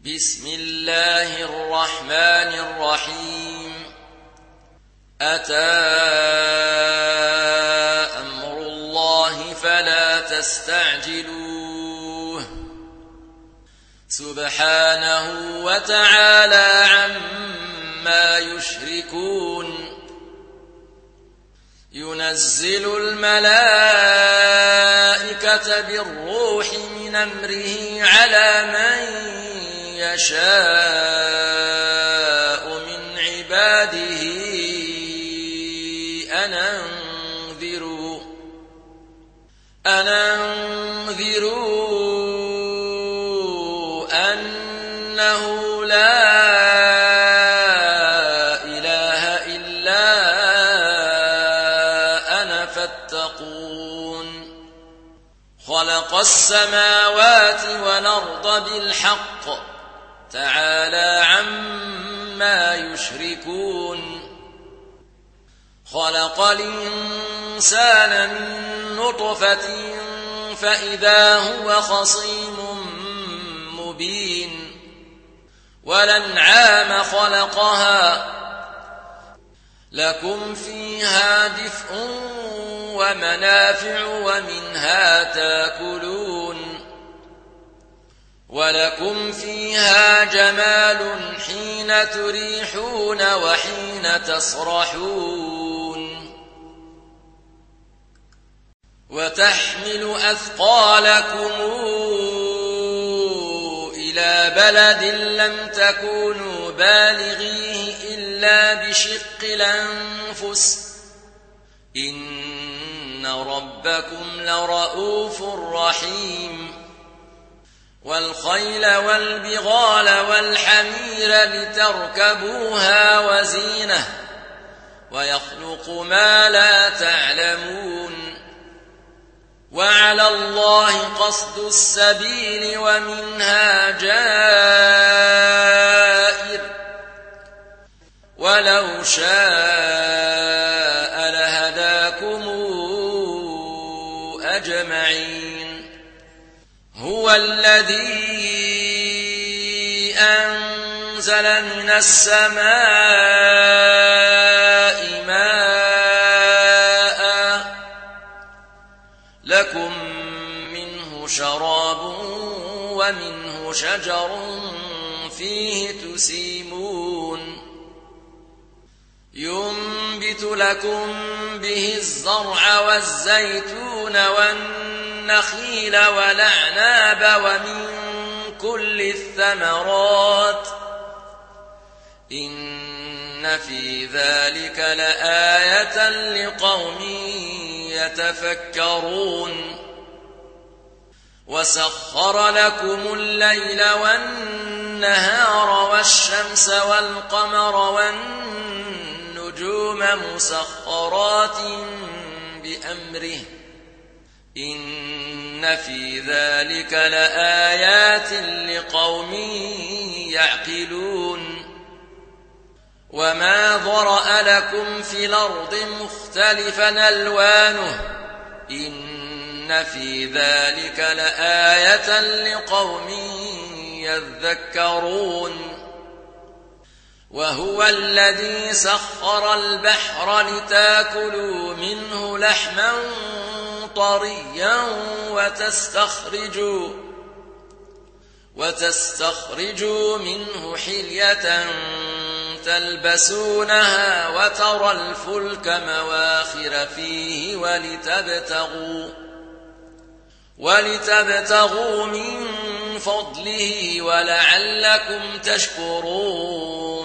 بسم الله الرحمن الرحيم أتى أمر الله فلا تستعجلوه سبحانه وتعالى عما يشركون ينزل الملائكة بالروح من أمره على من يشاء من عباده أن أنذروا أنه لا إله إلا أنا فاتقون خلق السماوات والأرض بالحق تعالى عما يشركون خلق الإنسان من نطفة فإذا هو خصيم مبين والأنعام خلقها لكم فيها دفء ومنافع ومنها تاكلون ولكم فيها جمال حين تريحون وحين تسرحون وتحمل أثقالكم إلى بلد لم تكونوا بالغيه إلا بشق الأنفس إن ربكم لرؤوف رحيم والخيل والبغال والحمير لتركبوها وزينة ويخلق ما لا تعلمون وعلى الله قصد السبيل ومنها جائر ولو شاء لهداكم أجمعين هو الذي أنزل من السماء ماء لكم منه شراب ومنه شجر فيه تسيمون ينبت لكم به الزرع والزيتون والنخيل والأعناب ومن كل الثمرات إن في ذلك لآية لقوم يتفكرون وسخر لكم الليل والنهار والشمس والقمر والنجوم مسخرات بأمره إن في ذلك لآيات لقوم يعقلون وما ذرأ لكم في الأرض مختلفا ألوانه إن في ذلك لآية لقوم يذكرون وهو الذي سخر البحر لتاكلوا منه لحما طريا وتستخرجوا منه حلية تلبسونها وترى الفلك مواخر فيه ولتبتغوا من فضله ولعلكم تشكرون